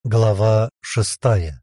Глава 6.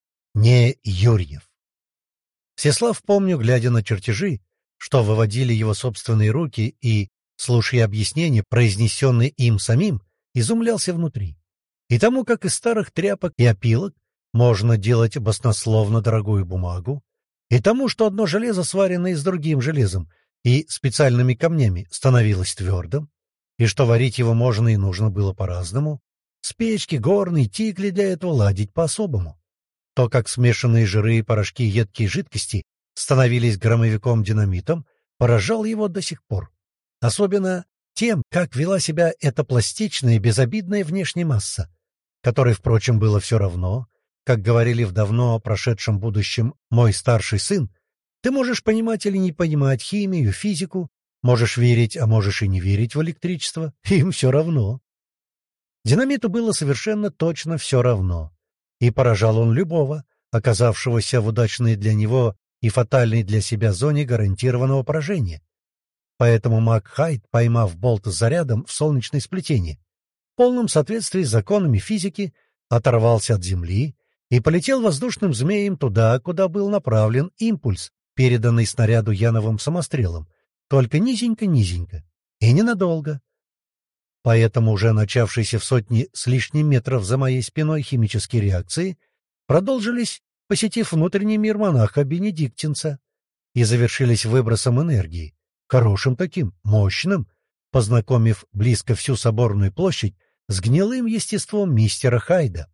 Не Юрьев. Всеслав, помню, глядя на чертежи, что выводили его собственные руки и, слушая объяснения, произнесенные им самим, изумлялся внутри. И тому, как из старых тряпок и опилок можно делать баснословно дорогую бумагу, и тому, что одно железо, сваренное с другим железом и специальными камнями, становилось твердым, и что варить его можно и нужно было по-разному, спички, горны, тигли для этого ладить по-особому. То, как смешанные жиры, порошки и едкие жидкости становились громовиком-динамитом, поражал его до сих пор. Особенно тем, как вела себя эта пластичная, безобидная внешняя масса, которой, впрочем, было все равно, как говорили в давно прошедшем будущем «мой старший сын», ты можешь понимать или не понимать химию, физику, можешь верить, а можешь и не верить в электричество, им все равно. Динамиту было совершенно точно все равно, и поражал он любого, оказавшегося в удачной для него и фатальной для себя зоне гарантированного поражения. Поэтому маг Хайд, поймав болт с зарядом в солнечное сплетение, в полном соответствии с законами физики, оторвался от Земли и полетел воздушным змеем туда, куда был направлен импульс, переданный снаряду яновым самострелом, только низенько-низенько и ненадолго. Поэтому уже начавшиеся в сотни с лишним метров за моей спиной химические реакции продолжились, посетив внутренний мир монаха-бенедиктинца, и завершились выбросом энергии, хорошим таким, мощным, познакомив близко всю соборную площадь с гнилым естеством мистера Хайда.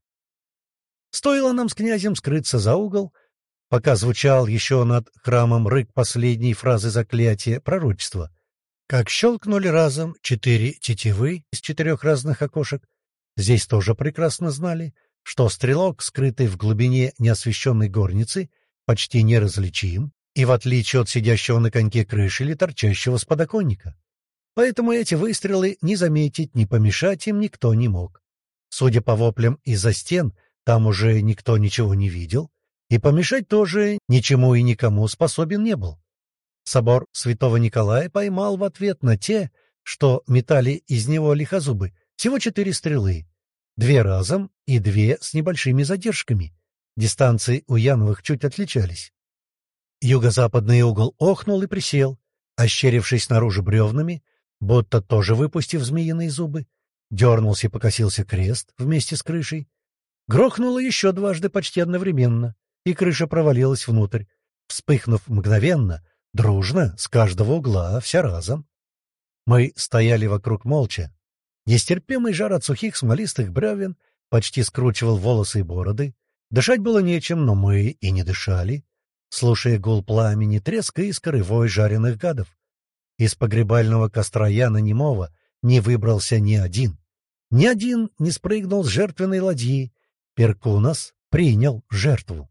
Стоило нам с князем скрыться за угол, пока звучал еще над храмом рык последней фразы заклятия пророчества, как щелкнули разом 4 тетивы из 4 разных окошек. Здесь тоже прекрасно знали, что стрелок, скрытый в глубине неосвещенной горницы, почти неразличим, и в отличие от сидящего на коньке крыши или торчащего с подоконника. Поэтому эти выстрелы не заметить, не помешать им никто не мог. Судя по воплям из-за стен, там уже никто ничего не видел, и помешать тоже ничему и никому способен не был. Собор святого Николая поймал в ответ на те, что метали из него лихозубы, всего 4 стрелы. 2 разом и 2 с небольшими задержками. Дистанции у Яновых чуть отличались. Юго-западный угол охнул и присел, ощерившись снаружи бревнами, будто тоже выпустив змеиные зубы. Дернулся и покосился крест вместе с крышей. Грохнуло еще дважды почти одновременно, и крыша провалилась внутрь, вспыхнув мгновенно, дружно, с каждого угла, вся разом. Мы стояли вокруг молча. Нестерпимый жар от сухих смолистых бревен почти скручивал волосы и бороды. Дышать было нечем, но мы и не дышали, слушая гул пламени, треск искр и вой жареных гадов. Из погребального костра Яна немого не выбрался ни один. Ни один не спрыгнул с жертвенной ладьи. Перкунас принял жертву.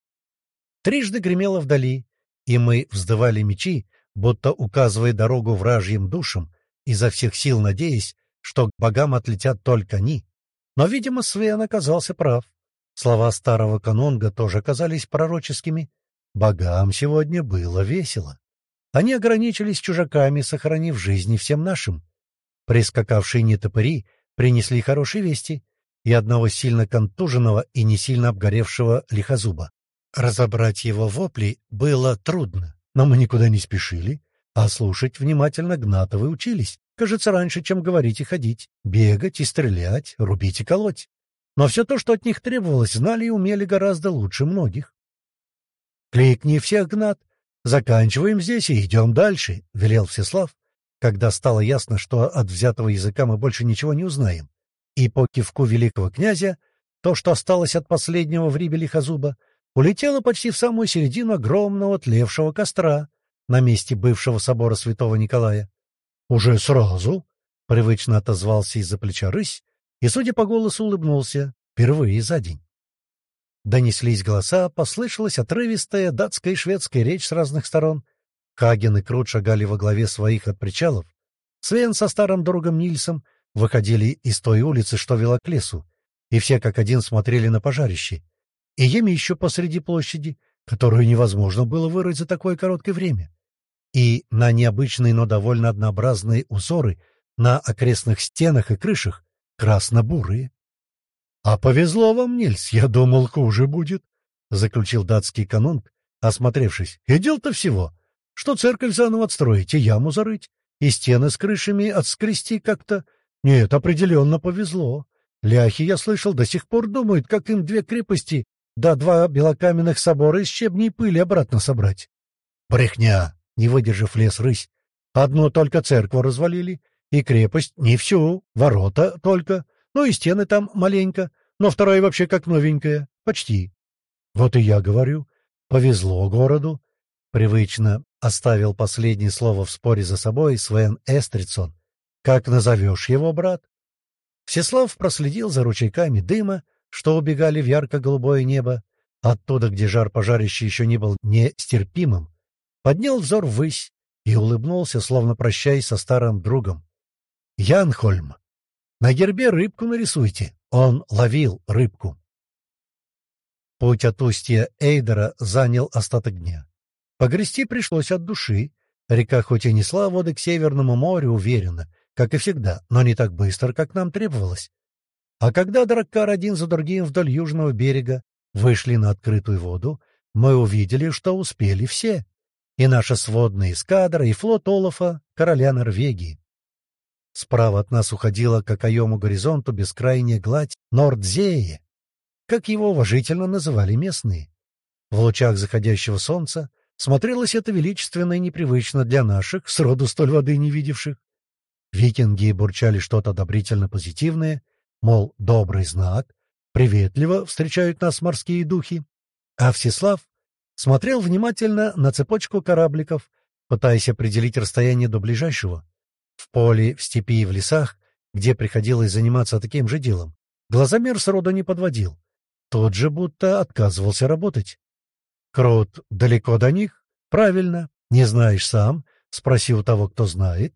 Трижды гремело вдали, и мы вздывали мечи, будто указывая дорогу вражьим душам, изо всех сил надеясь, что к богам отлетят только они. Но, видимо, Свен оказался прав. Слова старого канонга тоже оказались пророческими. Богам сегодня было весело. Они ограничились чужаками, сохранив жизни всем нашим. Прискакавшие нетопыри принесли хорошие вести и одного сильно контуженного и не сильно обгоревшего лихозуба. Разобрать его вопли было трудно, но мы никуда не спешили, а слушать внимательно Гнатовы учились, кажется, раньше, чем говорить и ходить, бегать и стрелять, рубить и колоть. Но все то, что от них требовалось, знали и умели гораздо лучше многих. «Кликни всех, Гнат! Заканчиваем здесь и идем дальше», — велел Всеслав, когда стало ясно, что от взятого языка мы больше ничего не узнаем. И по кивку великого князя то, что осталось от последнего в рибе лихозуба, улетело почти в самую середину огромного тлевшего костра на месте бывшего собора святого Николая. «Уже сразу?» — привычно отозвался из-за плеча рысь и, судя по голосу, улыбнулся впервые за день. Донеслись голоса, послышалась отрывистая датская и шведская речь с разных сторон. Хаген и Крут шагали во главе своих от причалов. Свен со старым другом Нильсом выходили из той улицы, что вела к лесу, и все как один смотрели на пожарище. И Еми еще посреди площади, которую невозможно было вырыть за такое короткое время. И на необычные, но довольно однообразные узоры на окрестных стенах и крышах, красно-бурые. «А повезло вам, Нильс, я думал, хуже будет», — заключил датский канунг, осмотревшись. «И дел-то всего, что церковь заново отстроить и яму зарыть, и стены с крышами отскрести как-то. Нет, определенно повезло. Ляхи, я слышал, до сих пор думают, как им 2 крепости да 2 белокаменных собора из щебней и пыли обратно собрать». «Брехня!» — не выдержав, лез рысь. «Одну только церковь развалили, и крепость не всю, ворота только, ну и стены там маленько, но вторая вообще как новенькая, почти». «Вот и я говорю, повезло городу». Привычно оставил последнее слово в споре за собой Свен Эстридсон. «Как назовешь его, брат?» Всеслав проследил за ручейками дыма, что убегали в ярко-голубое небо, оттуда, где жар пожарища еще не был нестерпимым, поднял взор ввысь и улыбнулся, словно прощаясь со старым другом. «Янхольм, на гербе рыбку нарисуйте». Он ловил рыбку. Путь от устья Эйдера занял остаток дня. Погрести пришлось от души. Река хоть и несла воды к Северному морю уверенно, как и всегда, но не так быстро, как нам требовалось. А когда драккар один за другим вдоль южного берега вышли на открытую воду, мы увидели, что успели все. И наша сводная эскадра, и флот Олафа, короля Норвегии. Справа от нас уходила к окоему горизонту бескрайняя гладь Нордзее, как его уважительно называли местные. В лучах заходящего солнца смотрелось это величественно и непривычно для наших, сроду столь воды не видевших. Викинги бурчали что-то одобрительно позитивное, мол, добрый знак, приветливо встречают нас морские духи. А Всеслав смотрел внимательно на цепочку корабликов, пытаясь определить расстояние до ближайшего. В поле, в степи и в лесах, где приходилось заниматься таким же делом, глазомер сроду не подводил. Тот же будто отказывался работать. «Крот, далеко до них?» «Правильно. Не знаешь сам?» — спроси у того, кто знает.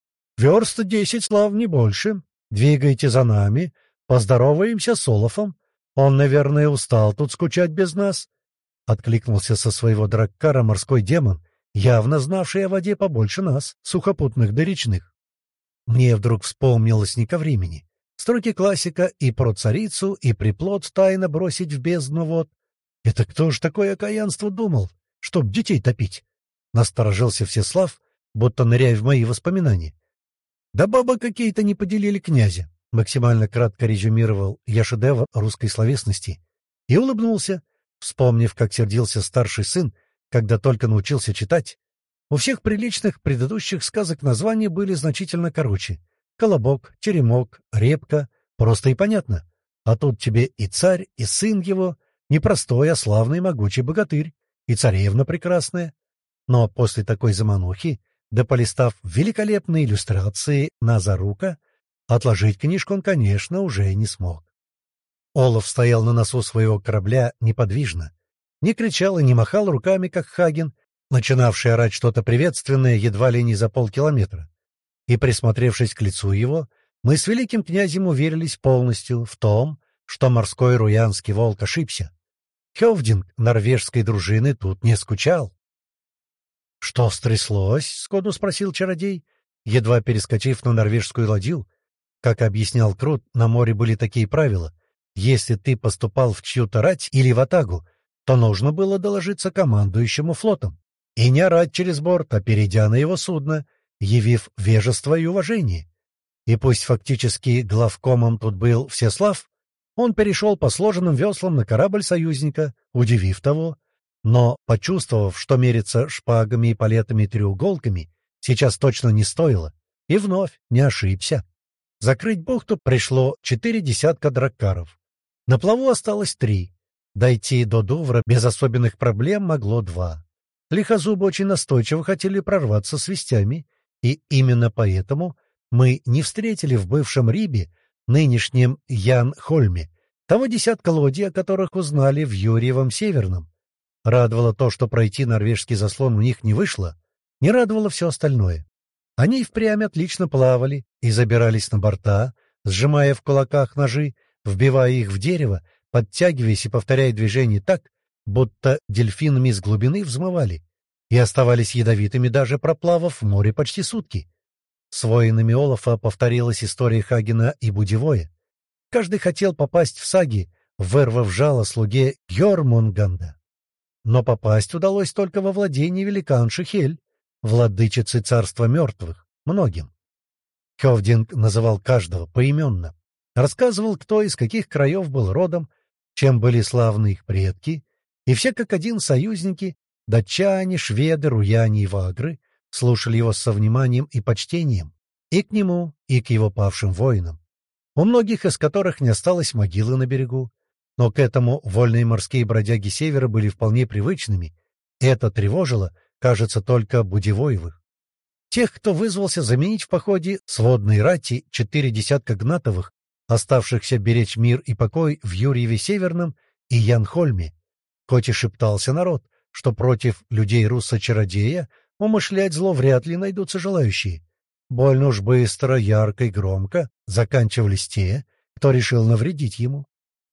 «Верст 10, Слав, не больше. Двигайте за нами. Поздороваемся с Олафом. Он, наверное, устал тут скучать без нас». Откликнулся со своего драккара морской демон, явно знавший о воде побольше нас, сухопутных да речных. Мне вдруг вспомнилось не ко времени. Строки классика и про царицу, и приплод тайно бросить в бездну вод. Это кто ж такое окаянство думал, чтоб детей топить? Насторожился Всеслав, будто ныряя в мои воспоминания. Да бабы какие-то не поделили князя, максимально кратко резюмировал я шедевр русской словесности и улыбнулся, вспомнив, как сердился старший сын, когда только научился читать. У всех приличных предыдущих сказок названия были значительно короче. Колобок, теремок, репка, просто и понятно. А тут тебе и царь, и сын его, не простой, а славный могучий богатырь, и царевна прекрасная. Но после такой заманухи, да полистав великолепные иллюстрации Назарука, отложить книжку он, конечно, уже не смог. Олаф стоял на носу своего корабля неподвижно, не кричал и не махал руками, как Хаген, начинавший орать что-то приветственное едва ли не за полкилометра. И, присмотревшись к лицу его, мы с великим князем уверились полностью в том, что морской руянский волк ошибся. Хёвдинг норвежской дружины тут не скучал. — Что стряслось? — сходу спросил чародей, едва перескочив на норвежскую ладью. Как объяснял Крут, на море были такие правила. Если ты поступал в чью-то рать или в атагу, то нужно было доложиться командующему флотом и не орать через борт, а перейдя на его судно, явив вежество и уважение. И пусть фактически главкомом тут был Всеслав, он перешел по сложенным веслам на корабль союзника, удивив того, но, почувствовав, что мериться шпагами и палетами и треуголками сейчас точно не стоило, и вновь не ошибся. Закрыть бухту пришло 4 десятка драккаров. На плаву осталось 3. Дойти до Дувра без особенных проблем могло 2. Лихозубы очень настойчиво хотели прорваться с вестями, и именно поэтому мы не встретили в бывшем Рибе, нынешнем Янхольме, того десятка лодий, о которых узнали в Юрьевом Северном. Радовало то, что пройти норвежский заслон у них не вышло, не радовало все остальное. Они и впрямь отлично плавали и забирались на борта, сжимая в кулаках ножи, вбивая их в дерево, подтягиваясь и повторяя движения так, будто дельфинами из глубины взмывали, и оставались ядовитыми, даже проплавав в море почти сутки. С воинами Олафа повторилась история Хагена и Будевоя. Каждый хотел попасть в саги, вырвав жало слуге Йормунганда. Но попасть удалось только во владение великанши Хель, владычицы царства мертвых, многим. Хёвдинг называл каждого поименно, рассказывал, кто из каких краев был родом, чем были славны их предки, и все как один союзники, датчане, шведы, руяне и вагры, слушали его со вниманием и почтением, и к нему, и к его павшим воинам, у многих из которых не осталось могилы на берегу. Но к этому вольные морские бродяги севера были вполне привычными, и это тревожило, кажется, только Будевоевых. Тех, кто вызвался заменить в походе сводной рати 4 десятка Гнатовых, оставшихся беречь мир и покой в Юрьеве Северном и Янхольме. Хоть и шептался народ, что против людей Руса-чародея умышлять зло вряд ли найдутся желающие. Больно уж быстро, ярко и громко заканчивались те, кто решил навредить ему.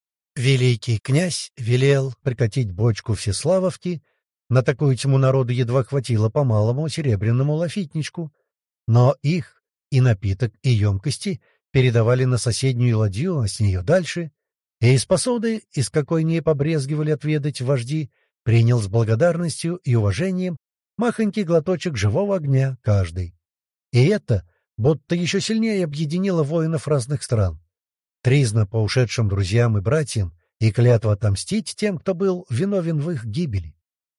Великий князь велел прикатить бочку Всеславовки, на такую тьму народу едва хватило по малому серебряному лафитничку, но их и напиток, и емкости передавали на соседнюю ладью, а с нее дальше, и из посуды, из какой не побрезгивали отведать вожди, принял с благодарностью и уважением махонький глоточек живого огня каждый. И это будто еще сильнее объединило воинов разных стран. Тризна по ушедшим друзьям и братьям и клятва отомстить тем, кто был виновен в их гибели.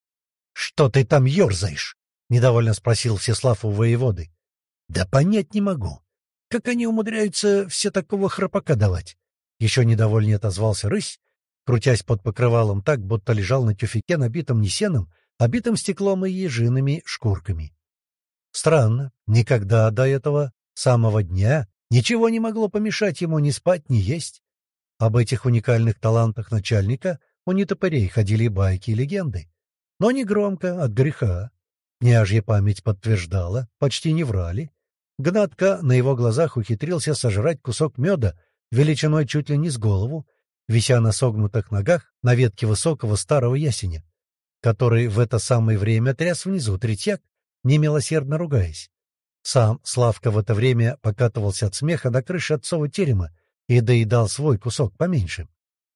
— Что ты там ерзаешь? — недовольно спросил Всеслав у воеводы. — Да понять не могу. Как они умудряются все такого храпака давать? Еще недовольнее отозвался рысь, крутясь под покрывалом так, будто лежал на тюфяке, набитом не сеном, а битым стеклом и ежиными шкурками. Странно, никогда до этого самого дня ничего не могло помешать ему ни спать, ни есть. Об этих уникальных талантах начальника у нетопырей ходили байки и легенды. Но не громко, от греха. Княжья память подтверждала, почти не врали. Гнатка на его глазах ухитрился сожрать кусок меда величиной чуть ли не с голову, вися на согнутых ногах на ветке высокого старого ясеня, который в это самое время тряс внизу третьяк, немилосердно ругаясь. Сам Славка в это время покатывался от смеха на крыше отцова терема и доедал свой кусок поменьше.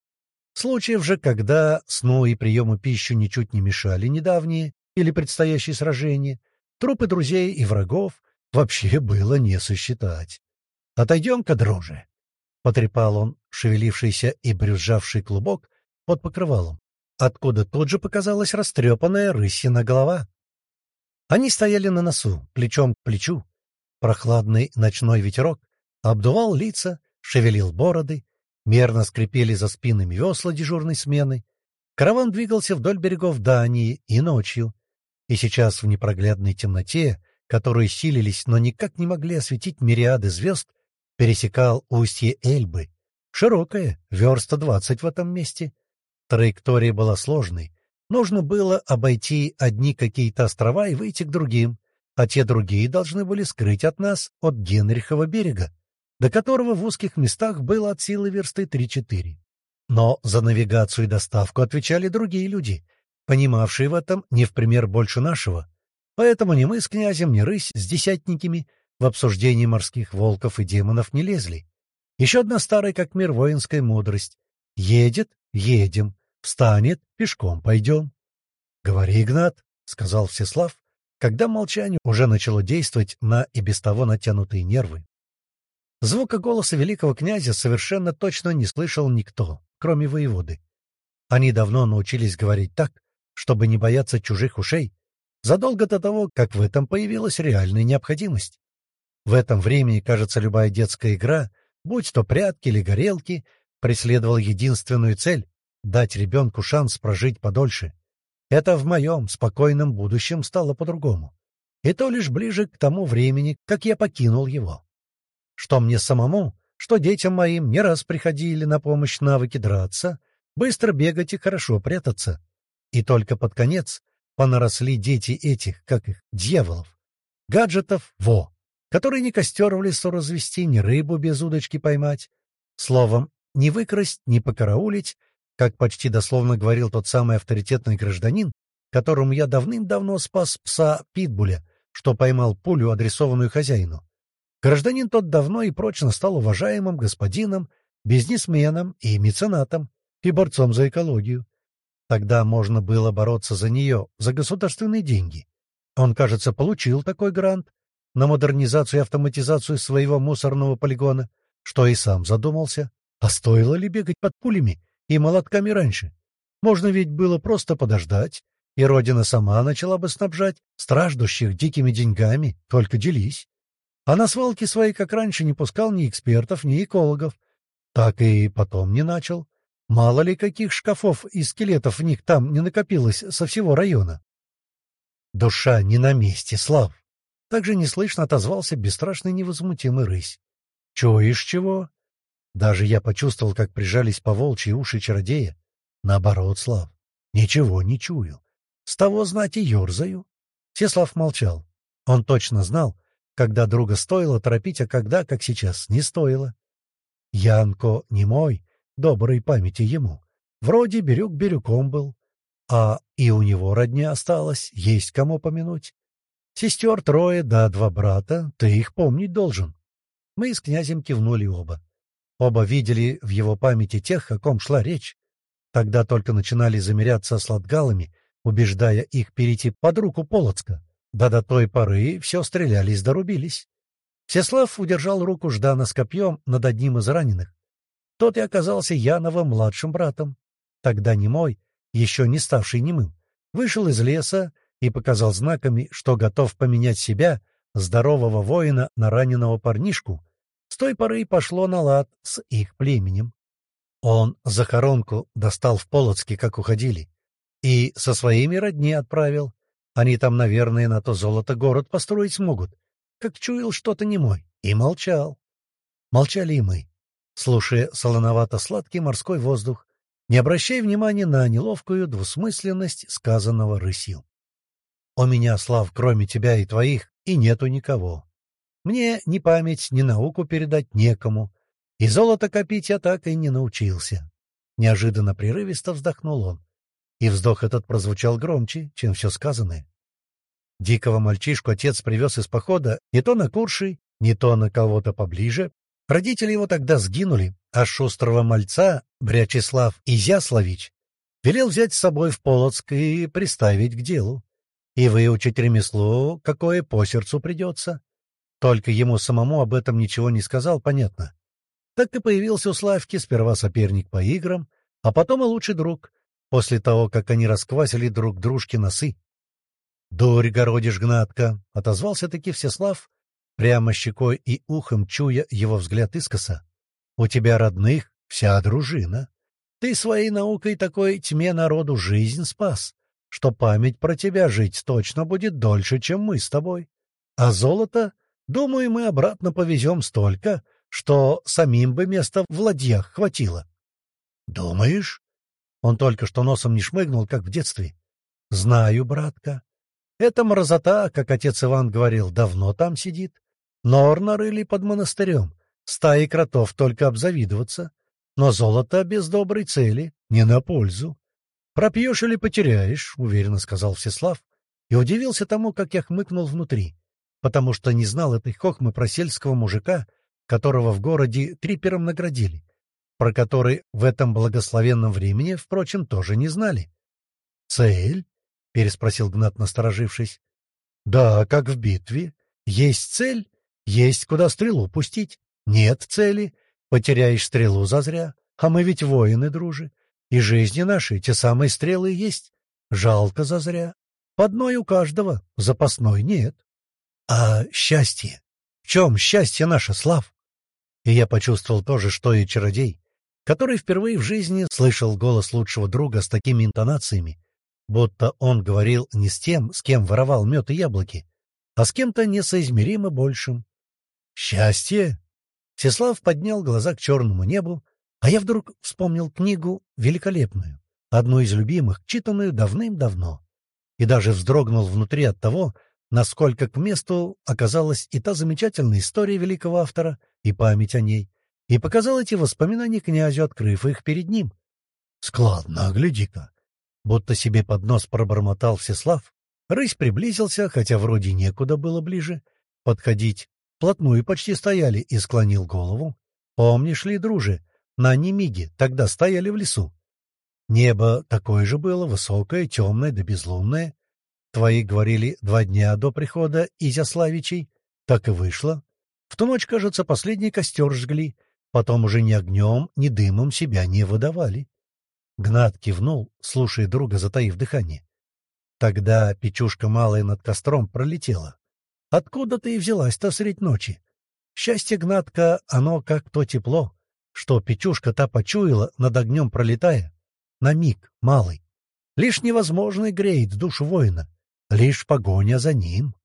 Случаев же, когда сну и приему пищи ничуть не мешали недавние или предстоящие сражения, трупы друзей и врагов вообще было не сосчитать. «Отойдем-ка, друже!» — потрепал он шевелившийся и брюзжавший клубок под покрывалом, откуда тут же показалась растрепанная рысьина голова. Они стояли на носу, плечом к плечу. Прохладный ночной ветерок обдувал лица, шевелил бороды, мерно скрипели за спинами весла дежурной смены. Караван двигался вдоль берегов Дании и ночью, и сейчас в непроглядной темноте, которую силились, но никак не могли осветить мириады звезд, пересекал устье Эльбы, широкое, верста 20 в этом месте. Траектория была сложной. Нужно было обойти одни какие-то острова и выйти к другим, а те другие должны были скрыть от нас от Генрихова берега, до которого в узких местах было от силы версты 3-4. Но за навигацию и доставку отвечали другие люди, понимавшие в этом не в пример больше нашего. Поэтому ни мы с князем, ни рысь с десятниками в обсуждении морских волков и демонов не лезли. Еще одна старая как мир воинская мудрость. Едет — едем, встанет — пешком пойдем. — Говори, Игнат, — сказал Всеслав, когда молчание уже начало действовать на и без того натянутые нервы. Звука голоса великого князя совершенно точно не слышал никто, кроме воеводы. Они давно научились говорить так, чтобы не бояться чужих ушей, задолго до того, как в этом появилась реальная необходимость. В этом времени, кажется, любая детская игра, будь то прятки или горелки, преследовала единственную цель — дать ребенку шанс прожить подольше. Это в моем спокойном будущем стало по-другому. И то лишь ближе к тому времени, как я покинул его. Что мне самому, что детям моим не раз приходили на помощь навыки драться, быстро бегать и хорошо прятаться. И только под конец понаросли дети этих, как их, дьяволов. Гаджетов, которые ни костер в лесу развести, ни рыбу без удочки поймать. Словом, не выкрасть, не покараулить, как почти дословно говорил тот самый авторитетный гражданин, которому я давным-давно спас пса Питбуля, что поймал пулю, адресованную хозяину. Гражданин тот давно и прочно стал уважаемым господином бизнесменом и меценатом, и борцом за экологию. Тогда можно было бороться за нее, за государственные деньги. Он, кажется, получил такой грант на модернизацию и автоматизацию своего мусорного полигона, что и сам задумался, а стоило ли бегать под пулями и молотками раньше? Можно ведь было просто подождать, и Родина сама начала бы снабжать страждущих дикими деньгами, только делись. А на свалки свои, как раньше, не пускал ни экспертов, ни экологов. Так и потом не начал. Мало ли каких шкафов и скелетов в них там не накопилось со всего района. Душа не на месте, Слав. Также неслышно отозвался бесстрашный невозмутимый рысь. Чуешь чего? Даже я почувствовал, как прижались по волчьи уши чародея. Наоборот, Слав, ничего не чую. С того знать и ерзаю. Всеслав молчал. Он точно знал, когда друга стоило торопить, а когда, как сейчас, не стоило. Янко не мой, доброй памяти ему. Вроде Бирюк Бирюком был. А и у него родня осталась, есть кому помянуть. Сестер трое, да 2 брата, ты их помнить должен. Мы с князем кивнули оба. Оба видели в его памяти тех, о ком шла речь. Тогда только начинали замеряться с латгалами, убеждая их перейти под руку Полоцка. Да до той поры все стрелялись да рубились. Всеслав удержал руку Ждана с копьем над одним из раненых. Тот и оказался Яновым младшим братом. Тогда немой, еще не ставший немым, вышел из леса и показал знаками, что готов поменять себя, здорового воина, на раненого парнишку. С той поры и пошло на лад с их племенем. Он захоронку достал в Полоцке, как уходили, и со своими родни отправил. Они там, наверное, на то золото город построить смогут. Как чуял что-то немой, и молчал. Молчали и мы, слушая солоновато-сладкий морской воздух, не обращая внимания на неловкую двусмысленность сказанного рысью. «У меня, Слав, кроме тебя и твоих, и нету никого. Мне ни память, ни науку передать некому, и золото копить я так и не научился». Неожиданно прерывисто вздохнул он, и вздох этот прозвучал громче, чем все сказанное. Дикого мальчишку отец привез из похода не то на Курши, не то на кого-то поближе. Родители его тогда сгинули, а шустрого мальца Брячеслав Изяславич велел взять с собой в Полоцк и приставить к делу. И выучить ремесло, какое по сердцу придется. Только ему самому об этом ничего не сказал, понятно. Так и появился у Славки сперва соперник по играм, а потом и лучший друг, после того, как они расквасили друг дружке носы. «Дурь городишь, Гнатка!» — отозвался-таки Всеслав, прямо щекой и ухом чуя его взгляд искоса. «У тебя родных вся дружина. Ты своей наукой такой тьме народу жизнь спас, что память про тебя жить точно будет дольше, чем мы с тобой. А золото, думаю, мы обратно повезем столько, что самим бы места в ладьях хватило». «Думаешь?» Он только что носом не шмыгнул, как в детстве. «Знаю, братка. Эта мразота, как отец Иван говорил, давно там сидит. Нор нарыли под монастырем, стаи кротов только обзавидоваться. Но золото без доброй цели, не на пользу. Пропьешь или потеряешь, — уверенно сказал Всеслав, и удивился тому, как я хмыкнул внутри, потому что не знал этой хохмы про сельского мужика, которого в городе трипером наградили, про который в этом благословенном времени, впрочем, тоже не знали. «Цель?» — переспросил Гнат, насторожившись. «Да, как в битве. Есть цель, есть куда стрелу пустить. Нет цели, потеряешь стрелу зазря. А мы ведь воины, дружи, и жизни наши те самые стрелы есть. Жалко зазря. По одной у каждого, запасной нет. А счастье? В чем счастье наше, Слав?» И я почувствовал то же, что и чародей, который впервые в жизни слышал голос лучшего друга с такими интонациями, будто он говорил не с тем, с кем воровал мед и яблоки, а с кем-то несоизмеримо большим. «Счастье?» Всеслав поднял глаза к черному небу, а я вдруг вспомнил книгу великолепную, одну из любимых, читанную давным-давно, и даже вздрогнул внутри от того, насколько к месту оказалась и та замечательная история великого автора, и память о ней, и показал эти воспоминания князю, открыв их перед ним. «Складно, гляди-ка!» Будто себе под нос пробормотал Всеслав. Рысь приблизился, хотя вроде некуда было ближе подходить. Вплотную почти стояли, и склонил голову. «Помнишь ли, друже, на Немиге тогда стояли в лесу. Небо такое же было, высокое, темное да безлунное. Твои говорили 2 дня до прихода Изяславичей. Так и вышло. В ту ночь, кажется, последний костер жгли. Потом уже ни огнем, ни дымом себя не выдавали. Гнат кивнул, слушая друга, затаив дыхание. Тогда печушка малая над костром пролетела. Откуда ты и взялась-то средь ночи? Счастье, Гнатка, оно как то тепло, что печушка та почуяла, над огнем пролетая. На миг, малый. Лишь невозможный греет душу воина, лишь погоня за ним.